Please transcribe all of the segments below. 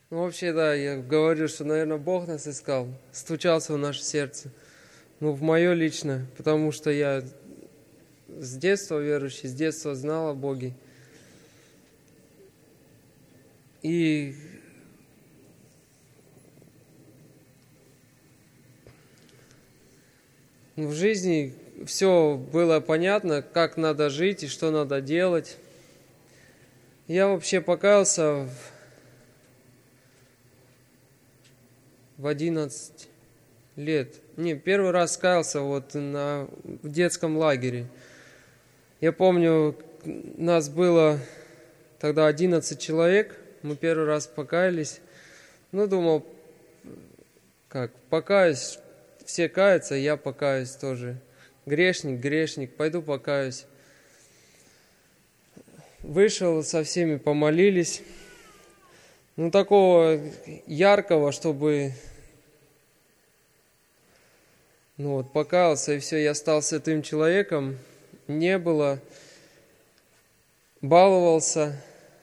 Ну, вообще, да, я говорю, что, наверное, Бог нас искал, стучался в наше сердце. Ну, в мое лично, потому что я с детства верующий, с детства знал о Боге. И в жизни все было понятно, как надо жить и что надо делать. Я вообще покаялся в 11 лет. Не, первый раз каялся вот в детском лагере. Я помню, нас было тогда 11 человек, мы первый раз покаялись. Ну, думал, как, покаюсь, все каются, я покаюсь тоже. Грешник, пойду покаюсь. Вышел, со всеми помолились. Ну, такого яркого, чтобы... Ну вот, покаялся, и все, я стал святым человеком. Не было. Баловался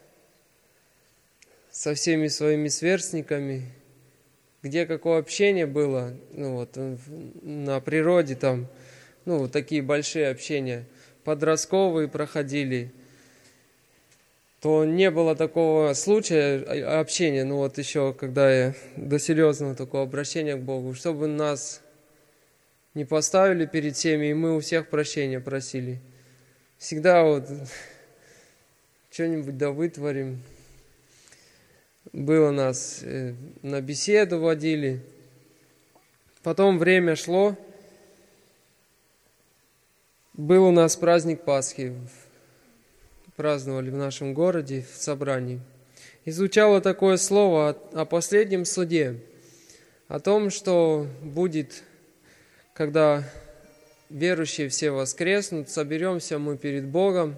со всеми своими сверстниками. Где какое общение было, ну вот, на природе там, ну, вот такие большие общения, подростковые проходили, то не было такого случая общения, ну вот еще, когда я до серьезного такого обращения к Богу, чтобы нас не поставили перед всеми, и мы у всех прощения просили. Всегда вот что-нибудь да вытворим. Было нас на беседу водили. Потом время шло. Был у нас праздник Пасхи. Праздновали в нашем городе в собрании. И звучало такое слово о последнем суде. О том, что будет, когда верующие все воскреснут, соберемся мы перед Богом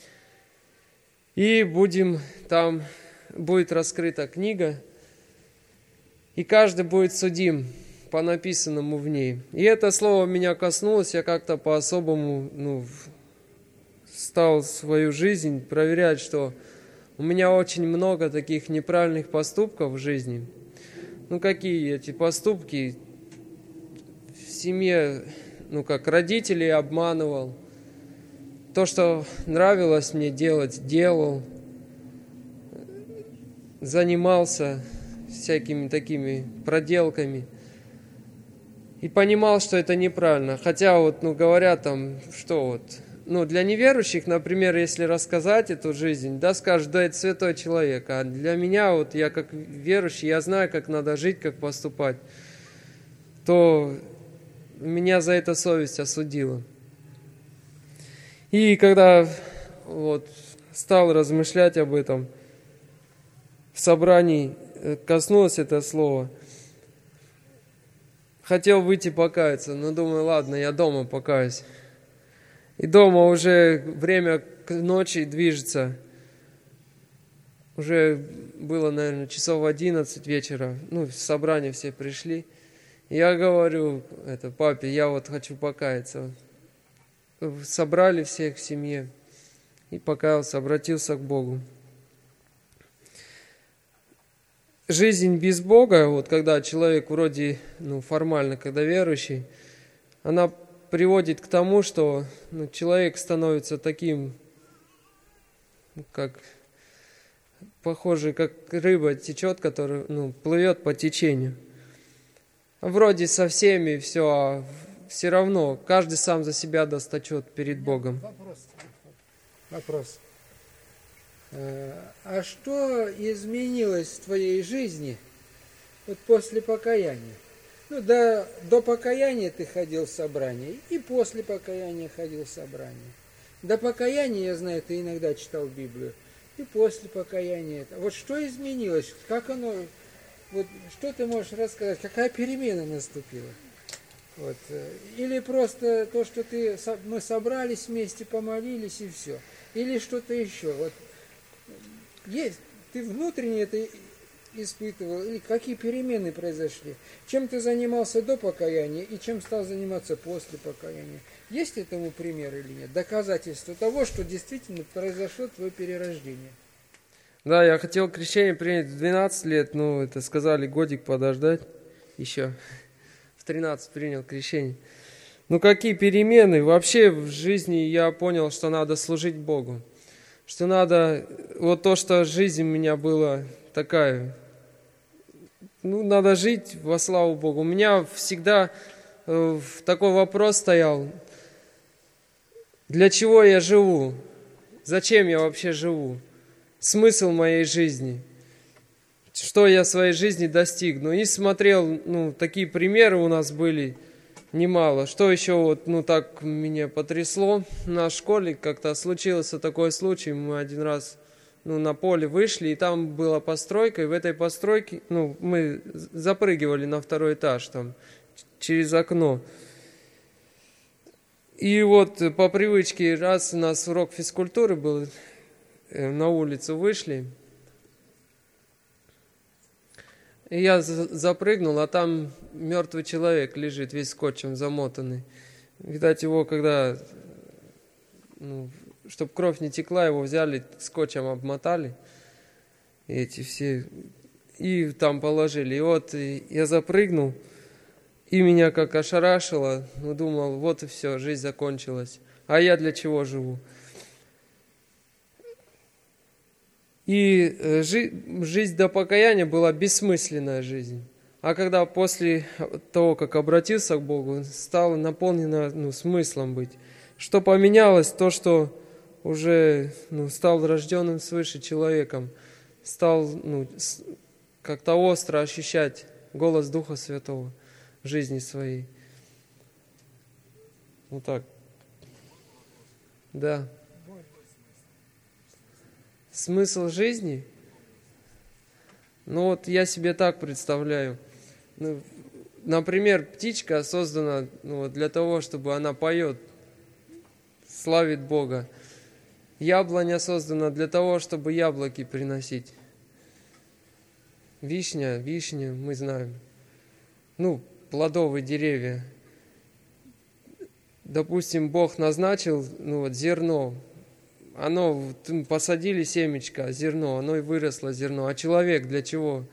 и будем там... Будет раскрыта книга, и каждый будет судим по написанному в ней. И это слово меня коснулось, я как-то по-особому стал свою жизнь проверять, что у меня очень много таких неправильных поступков в жизни. Ну, какие эти поступки? В семье, как родителей обманывал. То, что нравилось мне делать, делал. Занимался всякими такими проделками и понимал, что это неправильно. Хотя говорят там, что для неверующих, например, если рассказать эту жизнь, да, скажут, да, это святой человек. А для меня, я как верующий, я знаю, как надо жить, как поступать, то меня за это совесть осудила. И когда стал размышлять об этом, в собрании коснулось это слово. Хотел выйти покаяться, но думаю, ладно, я дома покаюсь. И дома уже время к ночи движется. Уже было, наверное, часов 11 вечера. В собрание все пришли. Я говорю папе, я хочу покаяться. Собрали всех в семье и покаялся, обратился к Богу. Жизнь без Бога, когда человек вроде, формально, когда верующий, она приводит к тому, что человек становится таким, как похожий, как рыба течет, которая плывет по течению. Вроде со всеми все, а все равно каждый сам за себя досточет перед Богом. Вопрос. А что изменилось в твоей жизни после покаяния? До покаяния ты ходил в собрание, и после покаяния ходил в собрание. До покаяния, я знаю, ты иногда читал Библию, и после покаяния. Что изменилось? Как оно? Что ты можешь рассказать? Какая перемена наступила? Или просто то, что мы собрались вместе, помолились, и все. Или что-то еще. Есть, ты внутренне это испытывал, или какие перемены произошли? Чем ты занимался до покаяния и чем стал заниматься после покаяния? Есть этому пример или нет? Доказательство того, что действительно произошло твое перерождение. Да, я хотел крещение принять в 12 лет, но это сказали годик подождать еще. В 13 принял крещение. Ну какие перемены? Вообще в жизни я понял, что надо служить Богу. Что надо, вот то, что жизнь у меня была такая, надо жить во славу Богу. У меня всегда такой вопрос стоял, для чего я живу? Зачем я вообще живу? Смысл моей жизни? Что я в своей жизни достигну? И смотрел, такие примеры у нас были немало. Что еще так меня потрясло? На школе как-то случился такой случай. Мы один раз на поле вышли, и там была постройка, и в этой постройке мы запрыгивали на 2-й этаж там через окно. И вот по привычке, раз у нас урок физкультуры был, на улицу вышли, и я запрыгнул, а там мертвый человек лежит, весь скотчем замотанный. Видать, его когда, чтобы кровь не текла, его взяли, скотчем обмотали, эти все, и там положили. И вот я запрыгнул, и меня как ошарашило, думал, вот и все, жизнь закончилась. А я для чего живу? И жизнь до покаяния была бессмысленная жизнь. А когда после того, как обратился к Богу, стало наполнено смыслом быть. Что поменялось? То, что уже стал рожденным свыше человеком, стал как-то остро ощущать голос Духа Святого в жизни своей. Вот так. Да. Смысл жизни? Я себе так представляю. Например, птичка создана для того, чтобы она поет, славит Бога. Яблоня создана для того, чтобы яблоки приносить. Вишня, мы знаем. Плодовые деревья. Допустим, Бог назначил зерно. Посадили семечко, зерно, оно и выросло зерно. А человек для чего?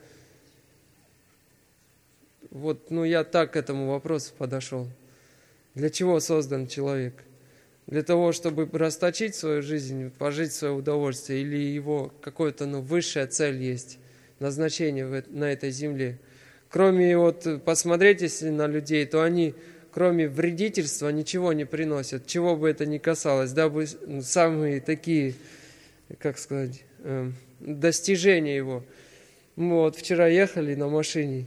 Я так к этому вопросу подошел. Для чего создан человек? Для того, чтобы расточить свою жизнь, пожить в свое удовольствие, или его какая-то высшая цель есть, назначение на этой земле. Кроме посмотреть, если на людей, то они, кроме вредительства, ничего не приносят, чего бы это ни касалось, дабы самые такие, достижения его. Мы вчера ехали на машине,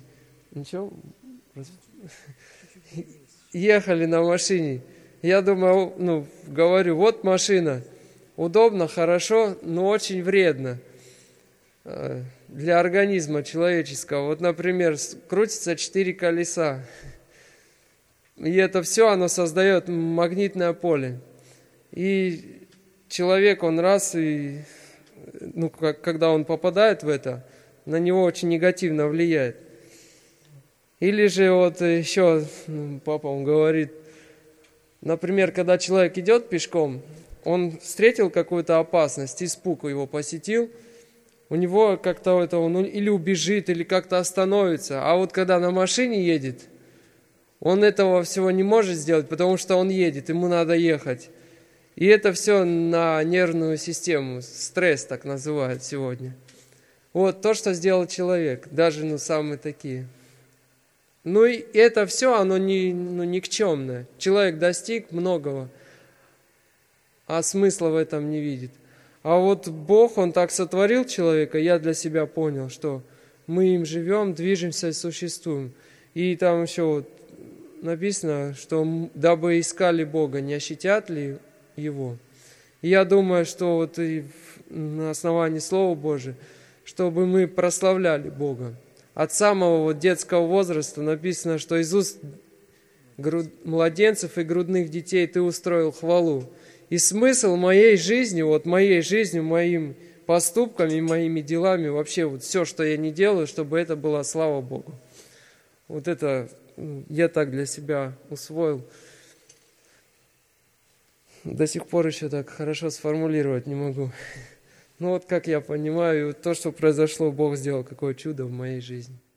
ехали на машине, я думаю, говорю, вот машина, удобно, хорошо, но очень вредно для организма человеческого. Например, крутится 4 колеса. И это все, оно создает магнитное поле. И человек, он когда он попадает в это, на него очень негативно влияет. Или же еще, папа, он говорит, например, когда человек идет пешком, он встретил какую-то опасность, испуг его посетил, у него как-то он или убежит, или как-то остановится. А когда на машине едет, он этого всего не может сделать, потому что он едет, ему надо ехать. И это все на нервную систему, стресс так называют сегодня. То, что сделал человек, даже самые такие. И это все, оно никчемное. Человек достиг многого, а смысла в этом не видит. А Бог, Он так сотворил человека, я для себя понял, что мы им живем, движемся и существуем. И там еще написано, что дабы искали Бога, не ощутят ли Его. И я думаю, что и на основании Слова Божия, чтобы мы прославляли Бога. От самого детского возраста написано, что из уст младенцев и грудных детей Ты устроил хвалу. И смысл моей жизни, моим поступками, моими делами, вообще все, что я не делаю, чтобы это была слава Богу. Это я так для себя усвоил. До сих пор еще так хорошо сформулировать не могу. Ну вот как я понимаю, то, что произошло, Бог сделал какое чудо в моей жизни.